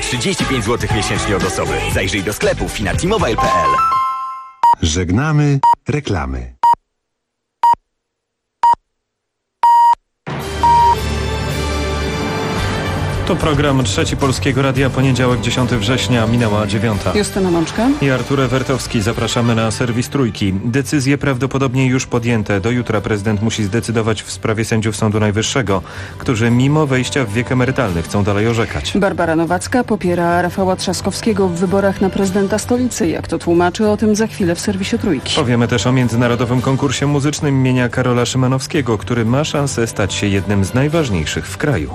35 zł miesięcznie od osoby. Zajrzyj do sklepu finatmobile.pl. Żegnamy reklamy. To program Trzeci Polskiego Radia, poniedziałek 10 września, minęła 9. Justyna Mączka i Artur Ewertowski. Zapraszamy na serwis Trójki. Decyzje prawdopodobnie już podjęte. Do jutra prezydent musi zdecydować w sprawie sędziów Sądu Najwyższego, którzy mimo wejścia w wiek emerytalny chcą dalej orzekać. Barbara Nowacka popiera Rafała Trzaskowskiego w wyborach na prezydenta stolicy. Jak to tłumaczy, o tym za chwilę w serwisie Trójki. Powiemy też o międzynarodowym konkursie muzycznym imienia Karola Szymanowskiego, który ma szansę stać się jednym z najważniejszych w kraju.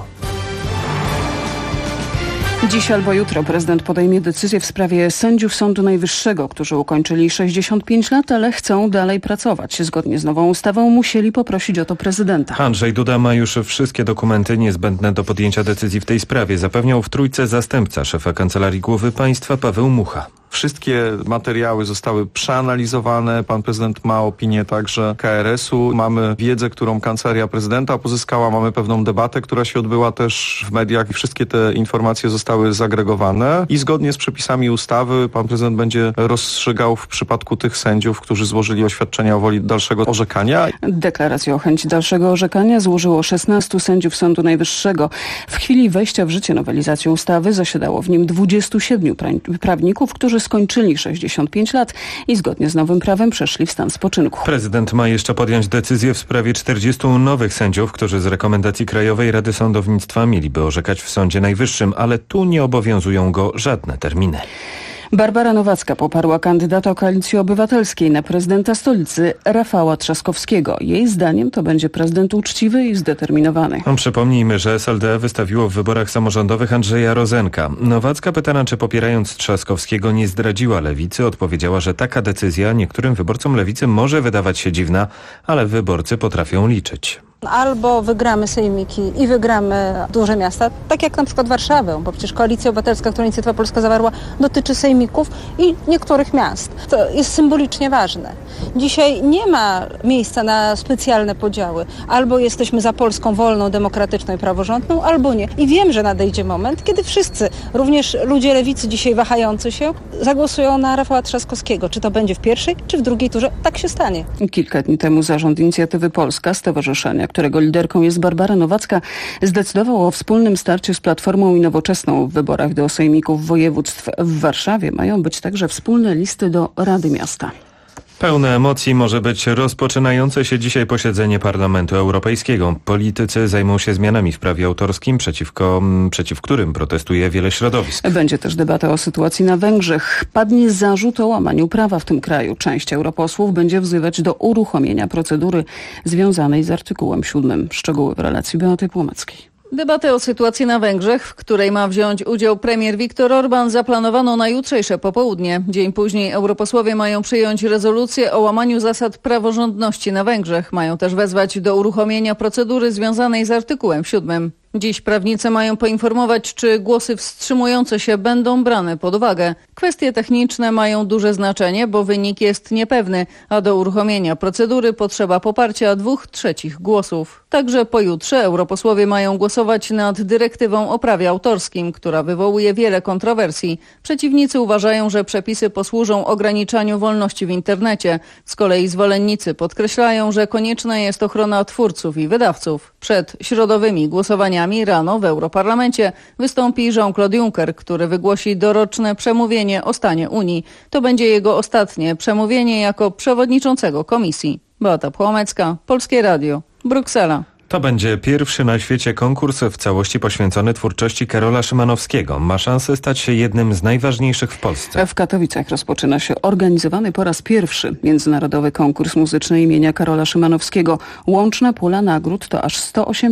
Dziś albo jutro prezydent podejmie decyzję w sprawie sędziów Sądu Najwyższego, którzy ukończyli 65 lat, ale chcą dalej pracować. Zgodnie z nową ustawą musieli poprosić o to prezydenta. Andrzej Duda ma już wszystkie dokumenty niezbędne do podjęcia decyzji w tej sprawie, zapewniał w Trójce zastępca szefa Kancelarii Głowy Państwa Paweł Mucha. Wszystkie materiały zostały przeanalizowane. Pan prezydent ma opinię także KRS-u. Mamy wiedzę, którą Kancelaria Prezydenta pozyskała. Mamy pewną debatę, która się odbyła też w mediach. Wszystkie te informacje zostały zagregowane i zgodnie z przepisami ustawy pan prezydent będzie rozstrzygał w przypadku tych sędziów, którzy złożyli oświadczenia o woli dalszego orzekania. Deklarację o chęci dalszego orzekania złożyło 16 sędziów Sądu Najwyższego. W chwili wejścia w życie nowelizacji ustawy zasiadało w nim 27 prawników, którzy skończyli 65 lat i zgodnie z nowym prawem przeszli w stan spoczynku. Prezydent ma jeszcze podjąć decyzję w sprawie 40 nowych sędziów, którzy z rekomendacji Krajowej Rady Sądownictwa mieliby orzekać w Sądzie Najwyższym, ale tu nie obowiązują go żadne terminy. Barbara Nowacka poparła kandydata Koalicji Obywatelskiej na prezydenta stolicy Rafała Trzaskowskiego. Jej zdaniem to będzie prezydent uczciwy i zdeterminowany. Przypomnijmy, że SLD wystawiło w wyborach samorządowych Andrzeja Rozenka. Nowacka, pytana, czy popierając Trzaskowskiego nie zdradziła lewicy, odpowiedziała, że taka decyzja niektórym wyborcom lewicy może wydawać się dziwna, ale wyborcy potrafią liczyć. Albo wygramy sejmiki i wygramy duże miasta, tak jak na przykład Warszawę, bo przecież Koalicja Obywatelska, którą Inicjatywa Polska zawarła, dotyczy sejmików i niektórych miast. To jest symbolicznie ważne. Dzisiaj nie ma miejsca na specjalne podziały. Albo jesteśmy za Polską wolną, demokratyczną i praworządną, albo nie. I wiem, że nadejdzie moment, kiedy wszyscy, również ludzie lewicy dzisiaj wahający się, zagłosują na Rafała Trzaskowskiego. Czy to będzie w pierwszej, czy w drugiej turze, tak się stanie. Kilka dni temu zarząd Inicjatywy Polska, stowarzyszenia, którego liderką jest Barbara Nowacka, zdecydował o wspólnym starciu z Platformą i Nowoczesną w wyborach do sejmików województw. W Warszawie mają być także wspólne listy do Rady Miasta. Pełne emocji może być rozpoczynające się dzisiaj posiedzenie Parlamentu Europejskiego. Politycy zajmą się zmianami w prawie autorskim, przeciw którym protestuje wiele środowisk. Będzie też debata o sytuacji na Węgrzech. Padnie zarzut o łamaniu prawa w tym kraju. Część europosłów będzie wzywać do uruchomienia procedury związanej z artykułem 7. Szczegóły w relacji Beaty Płomeckiej. Debatę o sytuacji na Węgrzech, w której ma wziąć udział premier Viktor Orbán, zaplanowano na jutrzejsze popołudnie. Dzień później europosłowie mają przyjąć rezolucję o łamaniu zasad praworządności na Węgrzech. Mają też wezwać do uruchomienia procedury związanej z artykułem 7. Dziś prawnicy mają poinformować, czy głosy wstrzymujące się będą brane pod uwagę. Kwestie techniczne mają duże znaczenie, bo wynik jest niepewny, a do uruchomienia procedury potrzeba poparcia 2/3 głosów. Także pojutrze europosłowie mają głosować nad dyrektywą o prawie autorskim, która wywołuje wiele kontrowersji. Przeciwnicy uważają, że przepisy posłużą ograniczaniu wolności w internecie. Z kolei zwolennicy podkreślają, że konieczna jest ochrona twórców i wydawców. Przed środowymi głosowaniami rano w Europarlamencie wystąpi Jean-Claude Juncker, który wygłosi doroczne przemówienie o stanie Unii. To będzie jego ostatnie przemówienie jako przewodniczącego Komisji. Beata Płomecka, Polskie Radio, Bruksela. To będzie pierwszy na świecie konkurs w całości poświęcony twórczości Karola Szymanowskiego. Ma szansę stać się jednym z najważniejszych w Polsce. W Katowicach rozpoczyna się organizowany po raz pierwszy międzynarodowy konkurs muzyczny imienia Karola Szymanowskiego. Łączna pula nagród to aż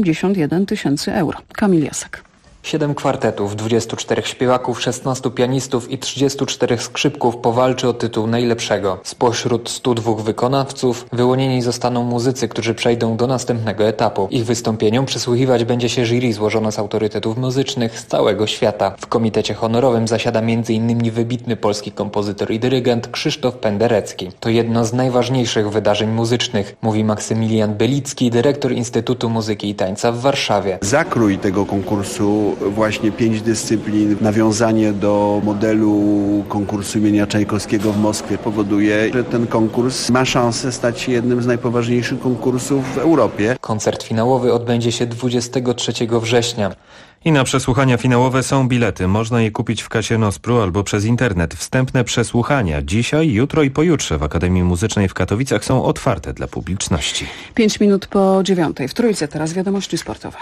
181 000 euro. Kamil Jasak. 7 kwartetów, 24 śpiewaków, 16 pianistów i 34 skrzypków powalczy o tytuł najlepszego. Spośród 102 wykonawców wyłonieni zostaną muzycy, którzy przejdą do następnego etapu. Ich wystąpieniom przysłuchiwać będzie się jury złożone z autorytetów muzycznych z całego świata. W komitecie honorowym zasiada m.in. wybitny polski kompozytor i dyrygent Krzysztof Penderecki. To jedno z najważniejszych wydarzeń muzycznych, mówi Maksymilian Belicki, dyrektor Instytutu Muzyki i Tańca w Warszawie. Zakrój tego konkursu roku właśnie 5 dyscyplin. Nawiązanie do modelu konkursu imienia Czajkowskiego w Moskwie powoduje, że ten konkurs ma szansę stać się jednym z najpoważniejszych konkursów w Europie. Koncert finałowy odbędzie się 23 września. I na przesłuchania finałowe są bilety. Można je kupić w kasie Nospru albo przez internet. Wstępne przesłuchania dzisiaj, jutro i pojutrze w Akademii Muzycznej w Katowicach są otwarte dla publiczności. 5 minut po 9. W Trójce teraz wiadomości sportowe.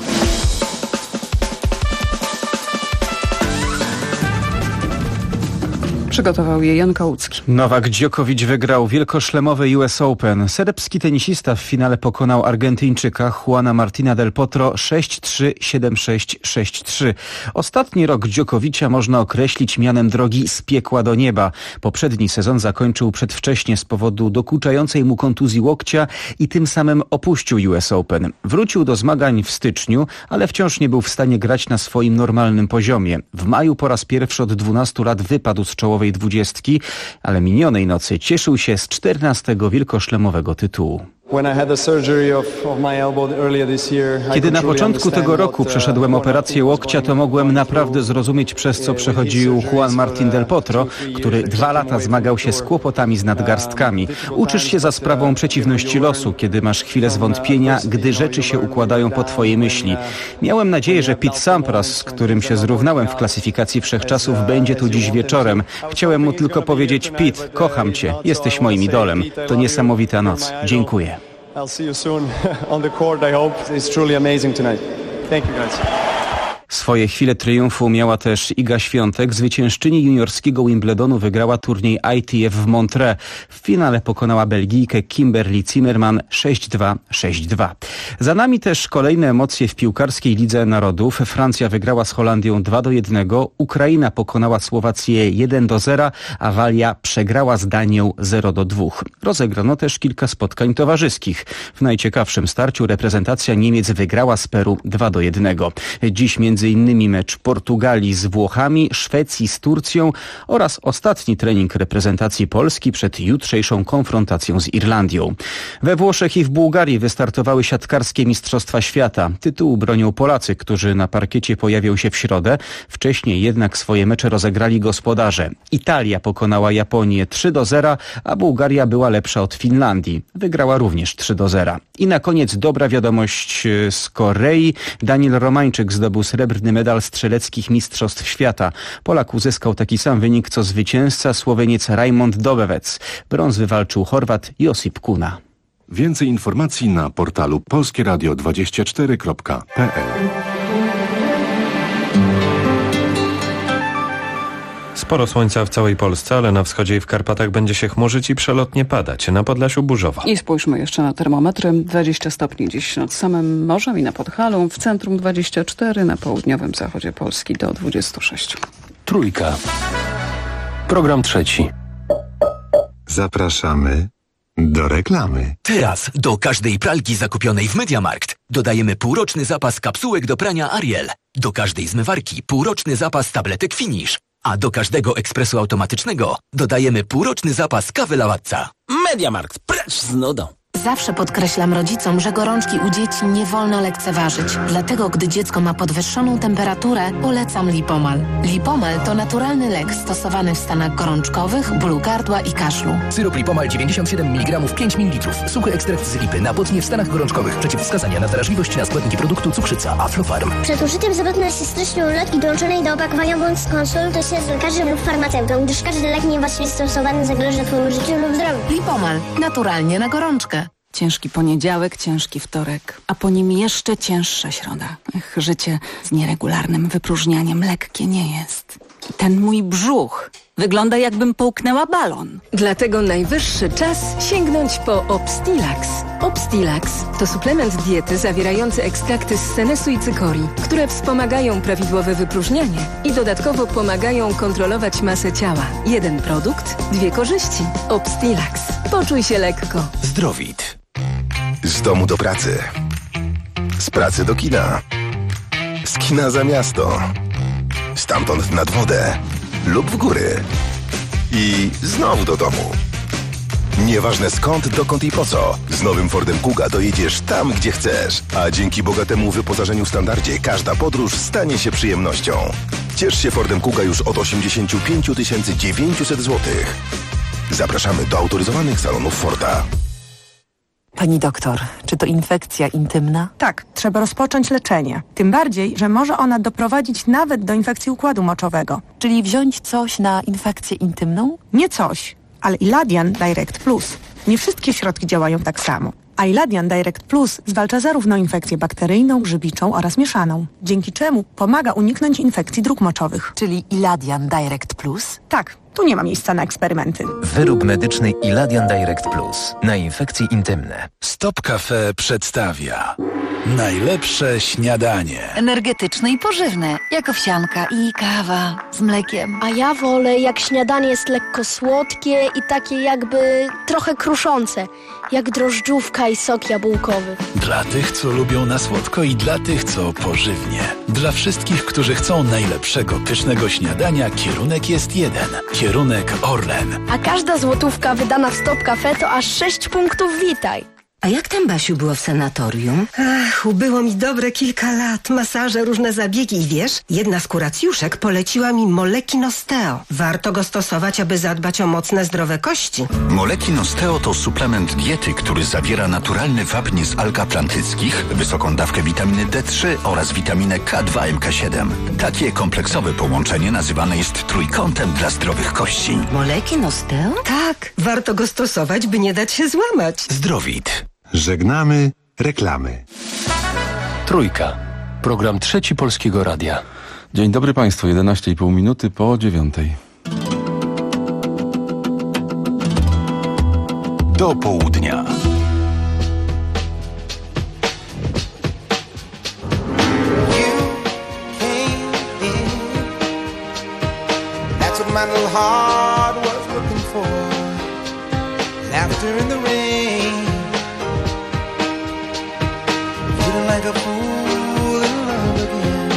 Przygotował je Jan Kałucki. Nowak Djokovic wygrał wielkoszlemowy US Open. Serbski tenisista w finale pokonał Argentyńczyka Juana Martina del Potro 6-3, 7-6, 6-3. Ostatni rok Djokovicia można określić mianem drogi z piekła do nieba. Poprzedni sezon zakończył przedwcześnie z powodu dokuczającej mu kontuzji łokcia i tym samym opuścił US Open. Wrócił do zmagań w styczniu, ale wciąż nie był w stanie grać na swoim normalnym poziomie. W maju po raz pierwszy od 12 lat wypadł z czołowej 20, ale minionej nocy cieszył się z 14. wielkoszlemowego tytułu. Kiedy na początku tego roku przeszedłem operację łokcia, to mogłem naprawdę zrozumieć, przez co przechodził Juan Martín del Potro, który 2 lata zmagał się z kłopotami z nadgarstkami. Uczysz się za sprawą przeciwności losu, kiedy masz chwilę zwątpienia, gdy rzeczy się układają po twojej myśli. Miałem nadzieję, że Pete Sampras, z którym się zrównałem w klasyfikacji wszechczasów, będzie tu dziś wieczorem. Chciałem mu tylko powiedzieć: Pete, kocham cię, jesteś moim idolem. To niesamowita noc. Dziękuję. I'll see you soon on the court, I hope. It's truly amazing tonight. Thank you, guys. Swoje chwile triumfu miała też Iga Świątek. Zwyciężczyni juniorskiego Wimbledonu wygrała turniej ITF w Montreux. W finale pokonała Belgijkę Kimberly Zimmerman 6-2, 6-2. Za nami też kolejne emocje w piłkarskiej Lidze Narodów. Francja wygrała z Holandią 2-1, Ukraina pokonała Słowację 1-0, a Walia przegrała z Danią 0-2. Rozegrano też kilka spotkań towarzyskich. W najciekawszym starciu reprezentacja Niemiec wygrała z Peru 2-1. Dziś między innymi mecz Portugalii z Włochami, Szwecji z Turcją oraz ostatni trening reprezentacji Polski przed jutrzejszą konfrontacją z Irlandią. We Włoszech i w Bułgarii wystartowały siatkarskie Mistrzostwa Świata. Tytułu bronią Polacy, którzy na parkiecie pojawią się w środę. Wcześniej jednak swoje mecze rozegrali gospodarze. Italia pokonała Japonię 3-0, a Bułgaria była lepsza od Finlandii. Wygrała również 3-0. I na koniec dobra wiadomość z Korei. Daniel Romańczyk zdobył srebrny medal strzeleckich Mistrzostw Świata. Polak uzyskał taki sam wynik co zwycięzca Słoweniec Rajmond Dobewec. Brąz wywalczył Chorwat Josip Kuna. Więcej informacji na portalu polskieradio24.pl. Sporo słońca w całej Polsce, ale na wschodzie i w Karpatach będzie się chmurzyć i przelotnie padać. Na Podlasiu burzowo. I spójrzmy jeszcze na termometry. 20 stopni dziś nad samym morzem i na Podhalu. W centrum 24, na południowym zachodzie Polski do 26. Trójka. Program trzeci. Zapraszamy do reklamy. Teraz do każdej pralki zakupionej w MediaMarkt dodajemy półroczny zapas kapsułek do prania Ariel. Do każdej zmywarki półroczny zapas tabletek Finish. A do każdego ekspresu automatycznego dodajemy półroczny zapas kawy Lavazza. MediaMarkt, precz z nudą. Zawsze podkreślam rodzicom, że gorączki u dzieci nie wolno lekceważyć. Dlatego, gdy dziecko ma podwyższoną temperaturę, polecam Lipomal. Lipomal to naturalny lek stosowany w stanach gorączkowych, bólu gardła i kaszlu. Syrop Lipomal 97 mg 5 ml. Suchy ekstrakt z lipy na potnie w stanach gorączkowych. Przeciwwskazania na wrażliwość na składniki produktu cukrzyca Aflofarm. Przed użyciem zapewne się stycznej ulotki dołączonej do opakowania bądź skonsultuj się z lekarzem lub farmaceutą, gdyż każdy lek niewłaściwie stosowany zagroży twojemu życiu lub zdrowiu. Lipomal. Naturalnie na gorączkę. Ciężki poniedziałek, ciężki wtorek, a po nim jeszcze cięższa środa. Życie z nieregularnym wypróżnianiem lekkie nie jest. Ten mój brzuch wygląda, jakbym połknęła balon. Dlatego najwyższy czas sięgnąć po Obstilax. Obstilax to suplement diety zawierający ekstrakty z senesu i cykorii, które wspomagają prawidłowe wypróżnianie i dodatkowo pomagają kontrolować masę ciała. Jeden produkt, 2 korzyści. Obstilax. Poczuj się lekko. Zdrowit. Z domu do pracy. Z pracy do kina. Z kina za miasto. Stamtąd nad wodę lub w góry. I znowu do domu. Nieważne skąd, dokąd i po co. Z nowym Fordem Kuga dojedziesz tam, gdzie chcesz. A dzięki bogatemu wyposażeniu Standardzie każda podróż stanie się przyjemnością. Ciesz się Fordem Kuga już od 85 900 zł. Zapraszamy do autoryzowanych salonów Forda. Pani doktor, czy to infekcja intymna? Tak, trzeba rozpocząć leczenie. Tym bardziej, że może ona doprowadzić nawet do infekcji układu moczowego. Czyli wziąć coś na infekcję intymną? Nie coś, ale Iladian Direct Plus. Nie wszystkie środki działają tak samo. A Iladian Direct Plus zwalcza zarówno infekcję bakteryjną, grzybiczą oraz mieszaną, dzięki czemu pomaga uniknąć infekcji dróg moczowych. Czyli Iladian Direct Plus? Tak, tu nie ma miejsca na eksperymenty. Wyrób medyczny Iladian Direct Plus na infekcje intymne. Stop Cafe przedstawia najlepsze śniadanie. Energetyczne i pożywne, jak owsianka i kawa z mlekiem. A ja wolę, jak śniadanie jest lekko słodkie i takie jakby trochę kruszące, jak drożdżówka i sok jabłkowy. Dla tych, co lubią na słodko i dla tych, co pożywnie. Dla wszystkich, którzy chcą najlepszego, pysznego śniadania, kierunek jest jeden. Kierunek Orlen. A każda złotówka wydana w Stop Cafe to aż 6 punktów Witaj. A jak tam, Basiu, było w sanatorium? Ach, ubyło mi dobre kilka lat. Masaże, różne zabiegi i wiesz, jedna z kuracjuszek poleciła mi Molekin Osteo. Warto go stosować, aby zadbać o mocne, zdrowe kości. Molekin Osteo to suplement diety, który zawiera naturalny wapń z alg atlantyckich, wysoką dawkę witaminy D3 oraz witaminę K2 MK7. Takie kompleksowe połączenie nazywane jest trójkątem dla zdrowych kości. Molekin Osteo? Tak, warto go stosować, by nie dać się złamać. Zdrowit. Żegnamy reklamy. Trójka. Program Trzeci Polskiego Radia. Dzień dobry Państwu, 11,5 minuty po 9. Do południa. That's what my little heart was looking for. Laughter in the rain. Feeling like a fool in love again.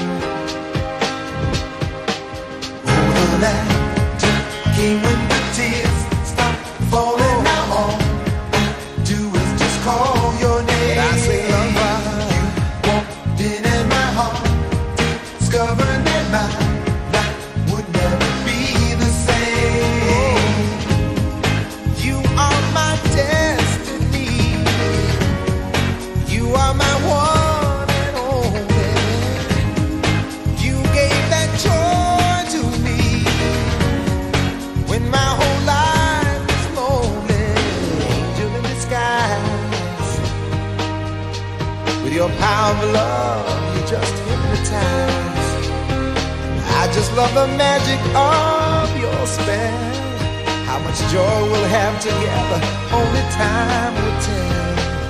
Oh, that came when the tears stop falling. Now all I do is just call your name. And I say, love, you walked in my heart, discovering that my life would never be the same. You are my destiny. You are my one and only. You gave that joy to me when my whole life was lonely. Angel in disguise. With your power of love, you just hypnotize. I just love the magic of your spell. How much joy we'll have together, only time will tell.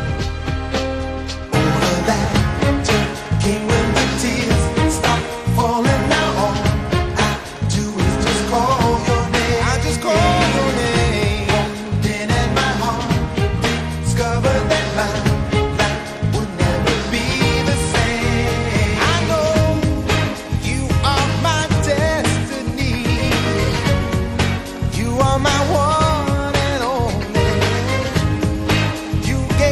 Came when the tears stop falling. Now all I do is just call your name. I just call your name. Walked in at my heart, discovered that my life would never be the same. I know you are my destiny. You are my one and only. You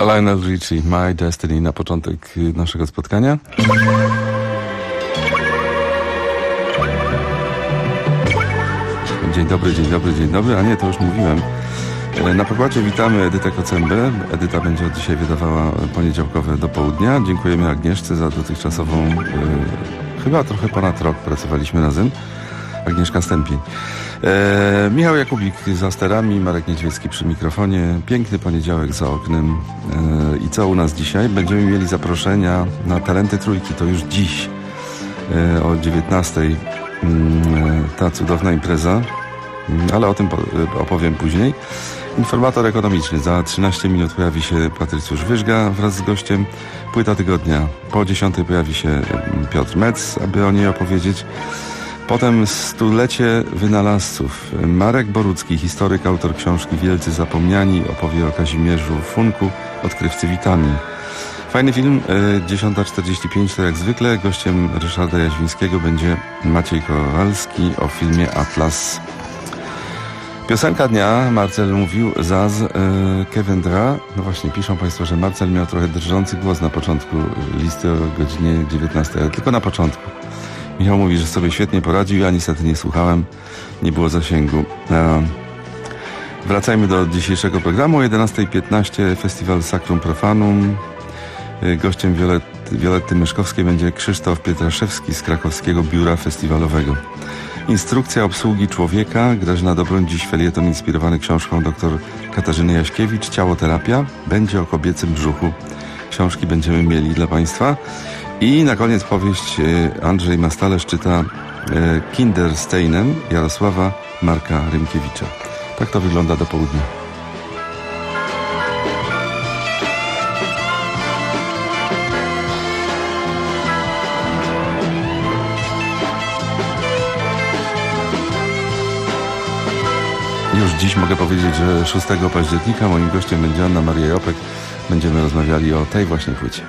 Lionel Richie, My Destiny na początek naszego spotkania. Dzień dobry, dzień dobry, dzień dobry, a nie, to już mówiłem. Na pokładzie witamy Edytę Kocembę. Edyta będzie od dzisiaj wydawała poniedziałkowe do południa. Dziękujemy Agnieszce za dotychczasową, chyba trochę ponad rok pracowaliśmy razem. Agnieszka Stępień. Michał Jakubik za sterami, Marek Niedźwiecki przy mikrofonie. Piękny poniedziałek za oknem. I co u nas dzisiaj? Będziemy mieli zaproszenia na Talenty Trójki. To już dziś o 19:00 ta cudowna impreza. Ale o tym opowiem później. Informator ekonomiczny. Za 13 minut pojawi się Patrycjusz Wyżga wraz z gościem. Płyta tygodnia. Po 10:00 pojawi się Piotr Metz, aby o niej opowiedzieć. Potem stulecie wynalazców. Marek Borucki, historyk, autor książki Wielcy Zapomniani, opowie o Kazimierzu Funku, odkrywcy witamin. Fajny film, 10:45 to jak zwykle. Gościem Ryszarda Jaźwińskiego będzie Maciej Kowalski o filmie Atlas. Piosenka dnia, Marcel mówił, Zaz, Kevendra. No właśnie, piszą Państwo, że Marcel miał trochę drżący głos na początku listy o godzinie 19, ale tylko na początku. Michał mówi, że sobie świetnie poradził, ja niestety nie słuchałem, nie było zasięgu. Wracajmy do dzisiejszego programu. O 11:15 festiwal Sacrum Profanum. Gościem Violetty Myszkowskiej będzie Krzysztof Pietraszewski z krakowskiego biura festiwalowego. Instrukcja obsługi człowieka. Grażyna Dobroń, dziś felieton inspirowany książką dr Katarzyny Jaśkiewicz. Ciałoterapia. Będzie o kobiecym brzuchu. Książki będziemy mieli dla Państwa. I na koniec powieść Andrzej Mastalerz czyta Kindersteinem Jarosława Marka Rymkiewicza. Tak to wygląda do południa. Już dziś mogę powiedzieć, że 6 października moim gościem będzie Anna Maria Jopek. Będziemy rozmawiali o tej właśnie płycie.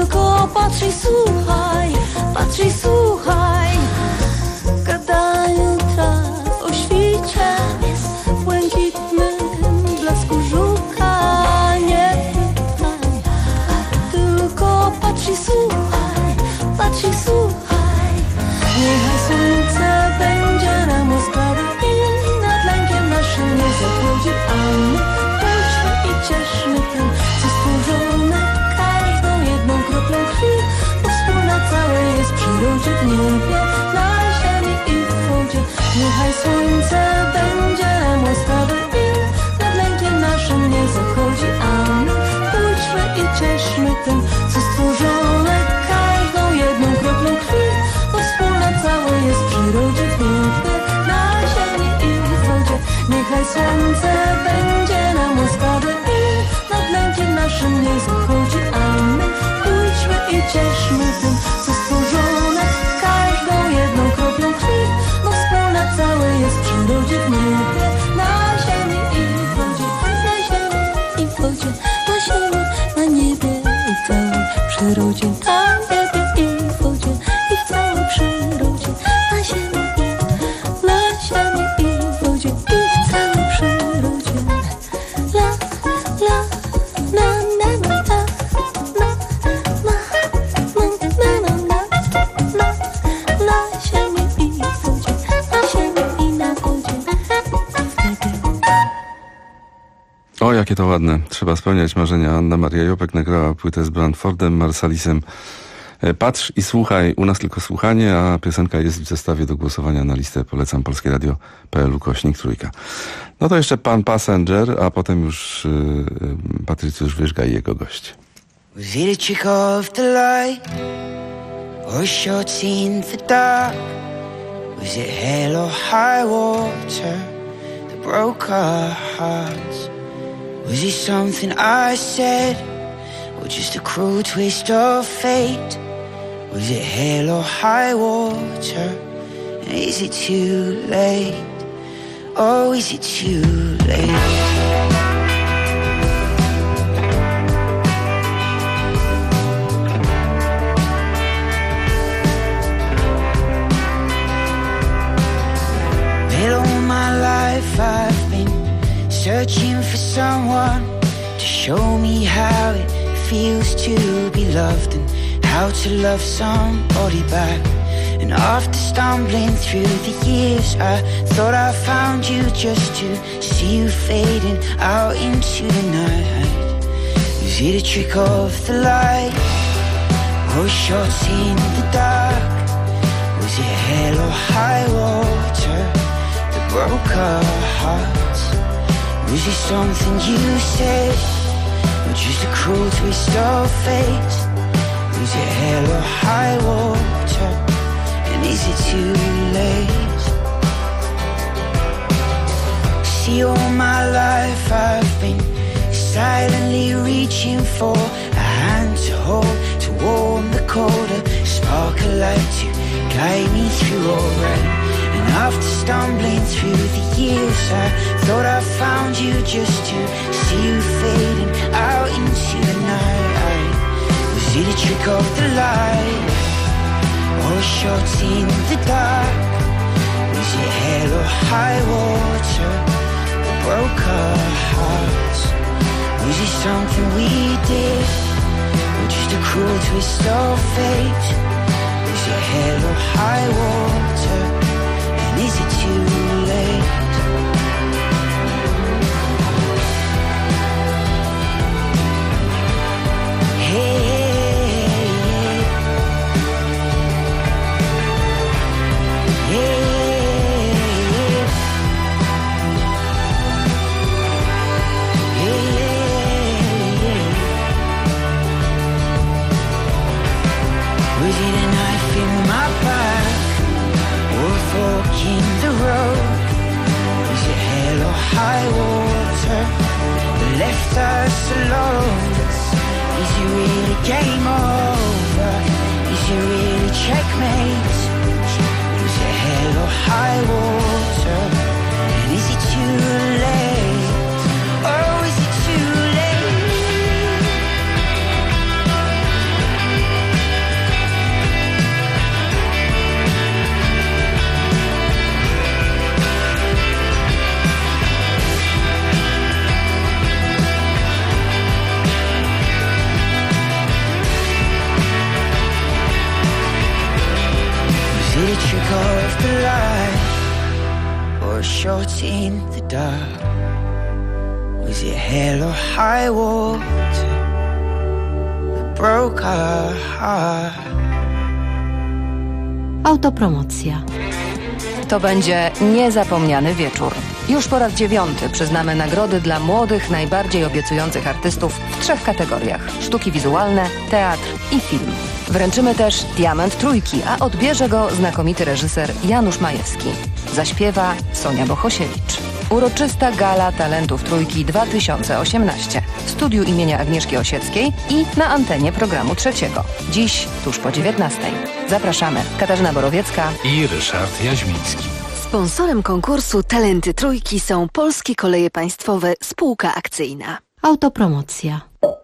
Patrz i słuchaj, gadają patrz i słuchaj. Niechaj słońce będzie nam łaskawe i nad lękiem naszym nie zachodzi, a my pójdźmy i cieszmy tym, co stworzone każdą jedną kroplą krwi, bo wspólna całe jest w przyrodzie, w niebie, na ziemi i w wodzie. Niechaj słońce będzie nam łaskawe i nad lękiem naszym nie zachodzi, a my pójdźmy i cieszmy tym, co stworzone każdą jedną kroplą krwi, bo wspólna całe jest w przyrodzie, w niebie, na ziemi i w wodzie. Niechaj słońce będzie nam łaskawe i nad lękiem naszym nie zachodzi, a my pójdźmy i cieszmy tym, co stworzone każdą jedną kroplą krwi, bo wspólna całe jest w przyrodzie, w niebie, na ziemi i w wodzie, na ziemi i w wodzie, na ziemi, na niebie i w całej przyrodzie, na niebie i w wodzie i w całej przyrodzie, na ziemi i w wodzie i w całej przyrodzie. La, la, na, na, na, na, na, na ziemi i w wodzie, na ziemi i na wodzie, w niebie. O, jakie to ładne. Trzeba spełniać marzenia. Anna Maria Jopek nagrała płytę z Branfordem Marsalisem. Patrz i słuchaj. U nas tylko słuchanie, a piosenka jest w zestawie do głosowania na listę. Polecam polskieradio.pl/3. No to jeszcze pan Passenger, a potem już Patrycjusz Wyżga i jego gość. Was it a trick of the light, or shots in the dark? Was it hell or high water that broke our hearts? Was it something I said, or just a cruel twist of fate? Was it hell or high water? And is it too late? Oh, is it too late? All my life I've been searching for someone to show me how it feels to be loved and how to love somebody back. And after stumbling through the years, I thought I found you just to see you fading out into the night. Was it a trick of the light, or shots in the dark? Was it hell or high water that broke our hearts? Was it something you said, or just a cruel twist of fate? Was it hell or high water? And is it too late? See, all my life I've been silently reaching for a hand to hold, to warm the colder, spark a light to guide me through all right. And after stumbling through the years, I thought I found you just to see you fading out into the night. Was it a trick of the light, or shots in the dark? Was it hell or high water that broke our hearts? Was it something we did, or just a cruel twist of fate? Was it hell or high water? And is it too late? Hey. Was it a knife in my back, or a fork in the road? Was it hell or high water that left us alone? Is it really game over? Is it really checkmate? Was it hell or high water? And is it too late? Oh, is it too late? trick of the light, or a shot in the dark? Was it hell or high water that broke our heart? Autopromocja. To będzie niezapomniany wieczór. Już po raz 9 przyznamy nagrody dla młodych, najbardziej obiecujących artystów w 3 kategoriach: sztuki wizualne, teatr i film. Wręczymy też Diament Trójki, a odbierze go znakomity reżyser Janusz Majewski. Zaśpiewa Sonia Bohosiewicz. Uroczysta gala talentów Trójki 2018 w studiu imienia Agnieszki Osieckiej i na antenie programu Trzeciego. Dziś tuż po 19:00. Zapraszamy. Katarzyna Borowiecka i Ryszard Jaźmiński. Sponsorem konkursu Talenty Trójki są Polskie Koleje Państwowe Spółka Akcyjna. Autopromocja.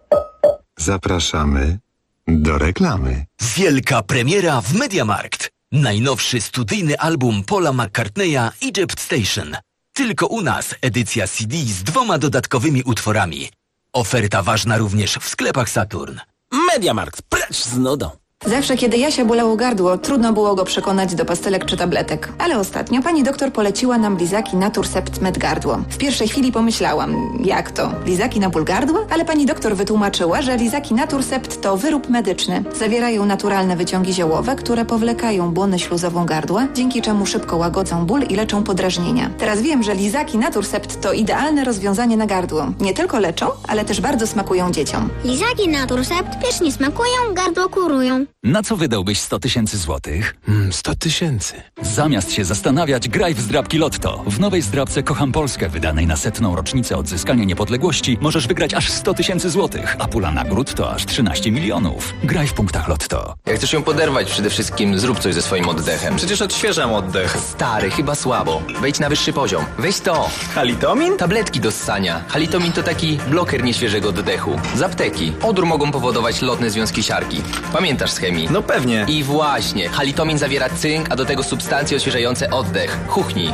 Zapraszamy do reklamy. Wielka premiera w MediaMarkt. Najnowszy studyjny album Paula McCartneya Egypt Station. Tylko u nas edycja CD z 2 dodatkowymi utworami. Oferta ważna również w sklepach Saturn. MediaMarkt, precz z nudą. Zawsze, kiedy Jasia bolało gardło, trudno było go przekonać do pastelek czy tabletek. Ale ostatnio pani doktor poleciła nam lizaki Naturcept Med Gardło. W pierwszej chwili pomyślałam, jak to? Lizaki na ból gardła? Ale pani doktor wytłumaczyła, że lizaki Naturcept to wyrób medyczny. Zawierają naturalne wyciągi ziołowe, które powlekają błonę śluzową gardła, dzięki czemu szybko łagodzą ból i leczą podrażnienia. Teraz wiem, że lizaki Naturcept to idealne rozwiązanie na gardło. Nie tylko leczą, ale też bardzo smakują dzieciom. Lizaki Naturcept pysznie smakują, gardło kurują. Na co wydałbyś 100 000 złotych? 100 000. Zamiast się zastanawiać, graj w zdrabki Lotto. W nowej zdrabce Kocham Polskę, wydanej na 100. rocznicę odzyskania niepodległości, możesz wygrać aż 100 000 złotych, a pula nagród to aż 13 milionów. Graj w punktach Lotto. Jak chcesz ją poderwać, przede wszystkim zrób coś ze swoim oddechem. Przecież odświeżam oddech. Stary, chyba słabo. Wejdź na wyższy poziom. Weź to. Halitomin? Tabletki do ssania. Halitomin to taki bloker nieświeżego oddechu. Z apteki. Odór mogą powodować lotne związki siarki. Pamiętasz z chemii? No pewnie. I właśnie. Halitomin zawiera cynk, a do tego substancje odświeżające oddech. Chuchnij.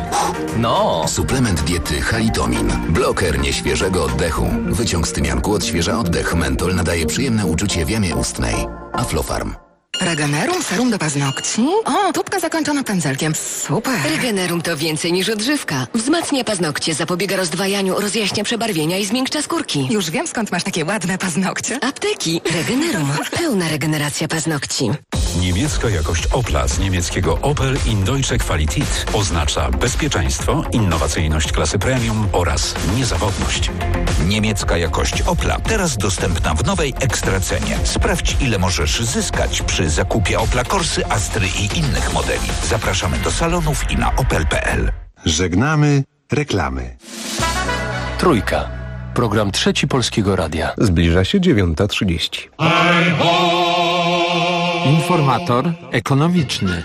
No. Suplement diety Halitomin. Bloker nieświeżego oddechu. Wyciąg z tymianku odświeża oddech. Mentol nadaje przyjemne uczucie w jamie ustnej. Aflofarm. Regenerum serum do paznokci? O, tubka zakończona pędzelkiem. Super. Regenerum to więcej niż odżywka. Wzmacnia paznokcie, zapobiega rozdwajaniu, rozjaśnia przebarwienia i zmiękcza skórki. Już wiem, skąd masz takie ładne paznokcie. Apteki. Regenerum. Pełna regeneracja paznokci. Niemiecka jakość Opla z niemieckiego Opel in Deutsche Qualität oznacza bezpieczeństwo, innowacyjność klasy premium oraz niezawodność. Niemiecka jakość Opla teraz dostępna w nowej ekstracenie. Sprawdź, ile możesz zyskać przy zakupie Opla Corsy, Astry i innych modeli. Zapraszamy do salonów i na opel.pl. Żegnamy reklamy. Trójka. Program Trzeci Polskiego Radia. Zbliża się 9:30. Informator ekonomiczny.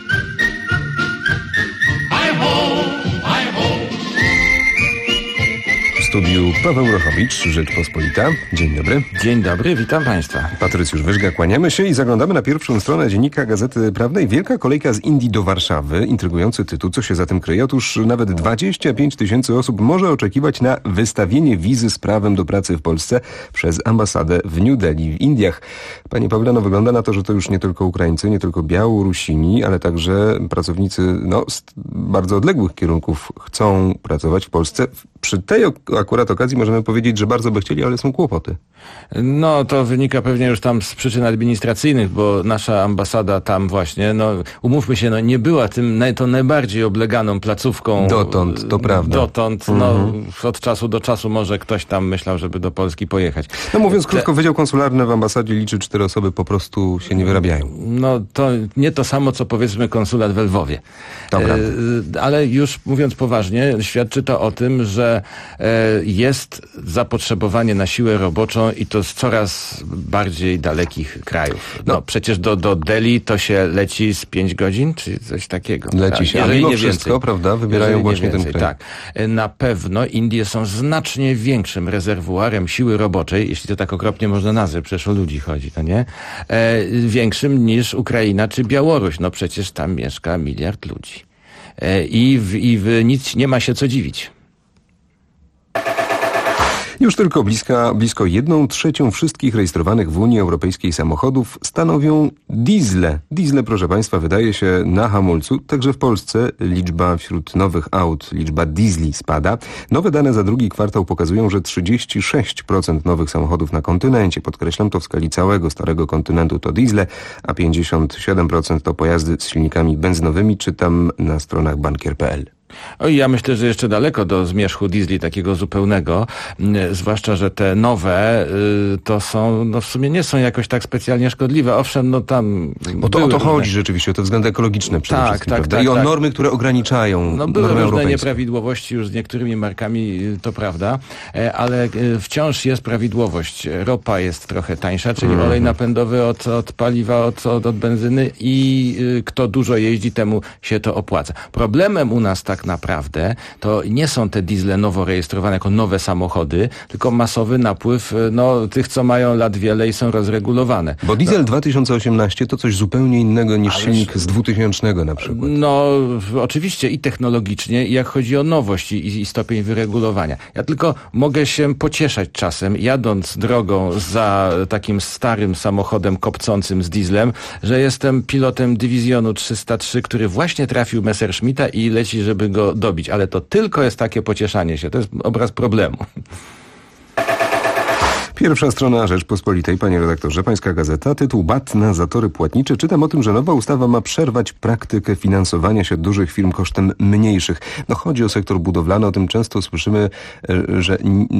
W studiu Paweł Rochowicz, Rzeczpospolita. Dzień dobry. Dzień dobry, witam Państwa. Patrycjusz Wyżga, kłaniamy się i zaglądamy na pierwszą stronę dziennika Gazety Prawnej. Wielka kolejka z Indii do Warszawy. Intrygujący tytuł, co się za tym kryje? Otóż nawet 25 000 osób może oczekiwać na wystawienie wizy z prawem do pracy w Polsce przez ambasadę w New Delhi w Indiach. Panie Pawle, no wygląda na to, że to już nie tylko Ukraińcy, nie tylko Białorusini, ale także pracownicy z bardzo odległych kierunków chcą pracować w Polsce. Przy tej akurat okazji możemy powiedzieć, że bardzo by chcieli, ale są kłopoty. No to wynika pewnie już tam z przyczyn administracyjnych, bo nasza ambasada tam właśnie, no umówmy się, no nie była tą najbardziej obleganą placówką. Dotąd, to prawda. Dotąd, no od czasu do czasu może ktoś tam myślał, żeby do Polski pojechać. No mówiąc krótko, Wydział Konsularny w ambasadzie liczy 4 osoby, po prostu się nie wyrabiają. No to nie to samo, co powiedzmy konsulat w Lwowie. Ale już mówiąc poważnie, świadczy to o tym, że jest zapotrzebowanie na siłę roboczą i to z coraz bardziej dalekich krajów. No przecież do Delhi to się leci z 5 godzin, czy coś takiego. Leci się, ale mimo wszystko, prawda, wybierają właśnie ten kraj. Tak. Na pewno Indie są znacznie większym rezerwuarem siły roboczej, jeśli to tak okropnie można nazwać, przecież o ludzi chodzi, to nie? Większym niż Ukraina czy Białoruś. No przecież tam mieszka 1 miliard ludzi. I nic nie ma się co dziwić. Już tylko blisko 1/3 wszystkich rejestrowanych w Unii Europejskiej samochodów stanowią diesle. Diesle, proszę Państwa, wydaje się na hamulcu. Także w Polsce liczba wśród nowych aut, liczba diesli spada. Nowe dane za drugi kwartał pokazują, że 36% nowych samochodów na kontynencie, podkreślam to w skali całego starego kontynentu, to diesle, a 57% to pojazdy z silnikami benzynowymi, czytam na stronach bankier.pl. Oj, ja myślę, że jeszcze daleko do zmierzchu diesli takiego zupełnego, zwłaszcza, że te nowe to są, no w sumie nie są jakoś tak specjalnie szkodliwe. Owszem, no tam... Bo to o to chodzi rzeczywiście, o te względy ekologiczne przede wszystkim, prawda? I o normy, które ograniczają. No były różne nieprawidłowości już z niektórymi markami, to prawda, ale wciąż jest prawidłowość. Ropa jest trochę tańsza, czyli olej napędowy od paliwa, od benzyny i kto dużo jeździ, temu się to opłaca. Problemem u nas tak naprawdę to nie są te diesle nowo rejestrowane jako nowe samochody, tylko masowy napływ tych, co mają lat wiele i są rozregulowane. Bo diesel 2018 to coś zupełnie innego niż silnik z 2000 na przykład. No oczywiście i technologicznie, i jak chodzi o nowość i stopień wyregulowania. Ja tylko mogę się pocieszać czasem, jadąc drogą za takim starym samochodem kopcącym z dieslem, że jestem pilotem dywizjonu 303, który właśnie trafił Messerschmitta i leci, żeby go dobić. Ale to tylko jest takie pocieszanie się. To jest obraz problemu. Pierwsza strona Rzeczpospolitej, panie redaktorze, pańska gazeta, tytuł BAT na zatory płatnicze. Czytam o tym, że nowa ustawa ma przerwać praktykę finansowania się dużych firm kosztem mniejszych. No chodzi o sektor budowlany, o tym często słyszymy, że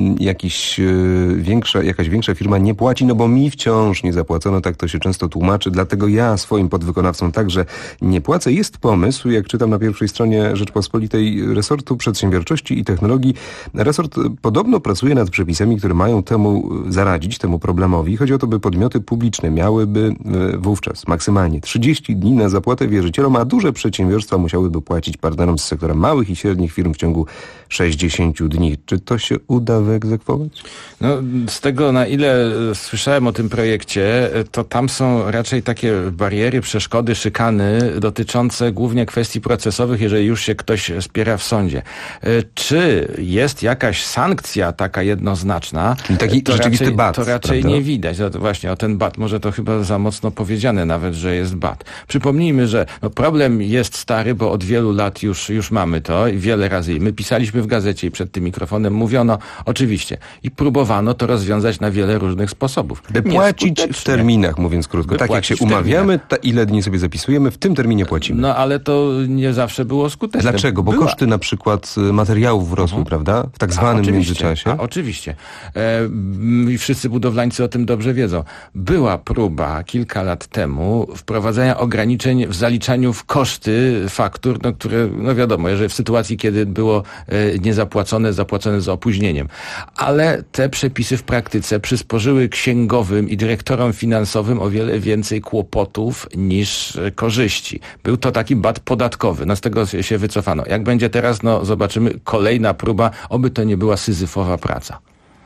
jakaś większa firma nie płaci, no bo mi wciąż nie zapłacono, tak to się często tłumaczy, dlatego ja swoim podwykonawcom także nie płacę. Jest pomysł, jak czytam na pierwszej stronie Rzeczpospolitej, resortu przedsiębiorczości i technologii. Resort podobno pracuje nad przepisami, które mają zaradzić temu problemowi. Chodzi o to, by podmioty publiczne miałyby wówczas maksymalnie 30 dni na zapłatę wierzycielom, a duże przedsiębiorstwa musiałyby płacić partnerom z sektora małych i średnich firm w ciągu 60 dni. Czy to się uda wyegzekwować? No, z tego, na ile słyszałem o tym projekcie, to tam są raczej takie bariery, przeszkody, szykany dotyczące głównie kwestii procesowych, jeżeli już się ktoś spiera w sądzie. Czy jest jakaś sankcja taka jednoznaczna? Czyli taki rzeczywisty bat, to raczej prawda? nie widać. No to właśnie o ten bat, może to chyba za mocno powiedziane nawet, że jest bat. Przypomnijmy, że problem jest stary, bo od wielu lat już mamy to i wiele razy. My pisaliśmy w gazecie i przed tym mikrofonem mówiono, oczywiście, i próbowano to rozwiązać na wiele różnych sposobów. By płacić w terminach, mówiąc krótko. Tak jak się umawiamy, ile dni sobie zapisujemy, w tym terminie płacimy. No ale to nie zawsze było skuteczne. Dlaczego? Bo koszty na przykład materiałów rosły, prawda? W tak zwanym międzyczasie. Oczywiście. I wszyscy budowlańcy o tym dobrze wiedzą. Była próba kilka lat temu wprowadzenia ograniczeń w zaliczaniu w koszty faktur, które, wiadomo, jeżeli w sytuacji, kiedy było niezapłacone, zapłacone z opóźnieniem. Ale te przepisy w praktyce przysporzyły księgowym i dyrektorom finansowym o wiele więcej kłopotów niż korzyści. Był to taki bat podatkowy. Z tego się wycofano. Jak będzie teraz, zobaczymy, kolejna próba, oby to nie była syzyfowa praca.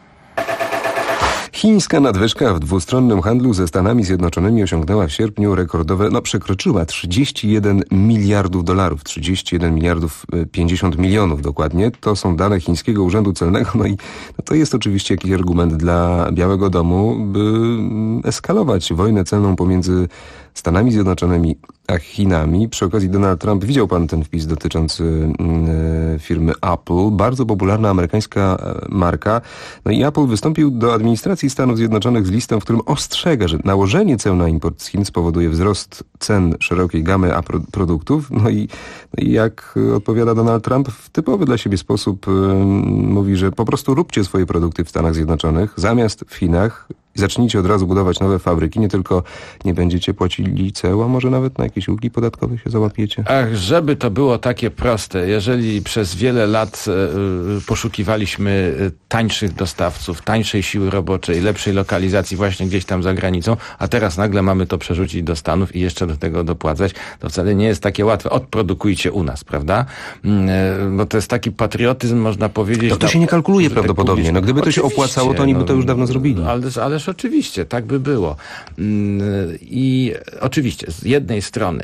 Chińska nadwyżka w dwustronnym handlu ze Stanami Zjednoczonymi osiągnęła w sierpniu rekordowe, przekroczyła $31 miliardów, 31 miliardów 50 milionów dokładnie. To są dane chińskiego urzędu celnego, i to jest oczywiście jakiś argument dla Białego Domu, by eskalować wojnę celną pomiędzy Stanami Zjednoczonymi a Chinami. Przy okazji Donald Trump, widział pan ten wpis dotyczący firmy Apple, bardzo popularna amerykańska marka. I Apple wystąpił do administracji Stanów Zjednoczonych z listą, w którym ostrzega, że nałożenie ceł na import z Chin spowoduje wzrost cen szerokiej gamy produktów. I jak odpowiada Donald Trump, w typowy dla siebie sposób mówi, że po prostu róbcie swoje produkty w Stanach Zjednoczonych zamiast w Chinach. Zacznijcie od razu budować nowe fabryki, nie tylko nie będziecie płacili ceł, a może nawet na jakieś ulgi podatkowe się załapiecie. Ach, żeby to było takie proste. Jeżeli przez wiele lat poszukiwaliśmy tańszych dostawców, tańszej siły roboczej, lepszej lokalizacji właśnie gdzieś tam za granicą, a teraz nagle mamy to przerzucić do Stanów i jeszcze do tego dopłacać, to wcale nie jest takie łatwe. Odprodukujcie u nas, prawda? Bo to jest taki patriotyzm, można powiedzieć. To się nie kalkuluje prawdopodobnie. Gdyby to się opłacało, to oni by to już dawno zrobili. Ależ oczywiście, tak by było. I oczywiście, z jednej strony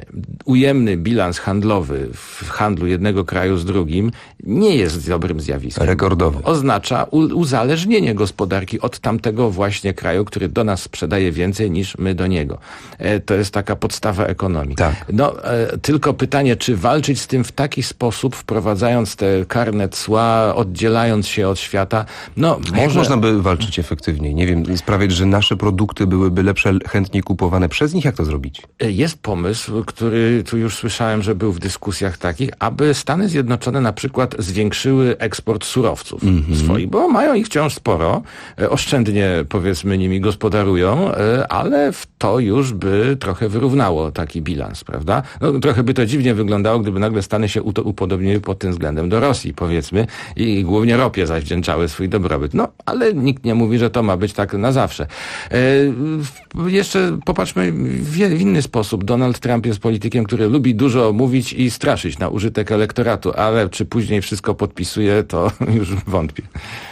ujemny bilans handlowy w handlu jednego kraju z drugim nie jest dobrym zjawiskiem. Rekordowy. Oznacza uzależnienie gospodarki od tamtego właśnie kraju, który do nas sprzedaje więcej niż my do niego. To jest taka podstawa ekonomii. Tak. Tylko pytanie, czy walczyć z tym w taki sposób, wprowadzając te karne cła, oddzielając się od świata, Jak można by walczyć efektywniej? Nie wiem, sprawiać, że nasze produkty byłyby lepsze, chętniej kupowane przez nich? Jak to zrobić? Jest pomysł, który tu już słyszałem, że był w dyskusjach takich, aby Stany Zjednoczone na przykład zwiększyły eksport surowców swoich, bo mają ich wciąż sporo, oszczędnie powiedzmy nimi gospodarują, ale to już by trochę wyrównało taki bilans, prawda? Trochę by to dziwnie wyglądało, gdyby nagle Stany się upodobniły pod tym względem do Rosji, powiedzmy, i głównie ropie zawdzięczały swój dobrobyt. Ale nikt nie mówi, że to ma być tak na zawsze. Jeszcze popatrzmy w inny sposób. Donald Trump jest politykiem, który lubi dużo mówić i straszyć na użytek elektoratu, ale czy później wszystko podpisuje, to już wątpię.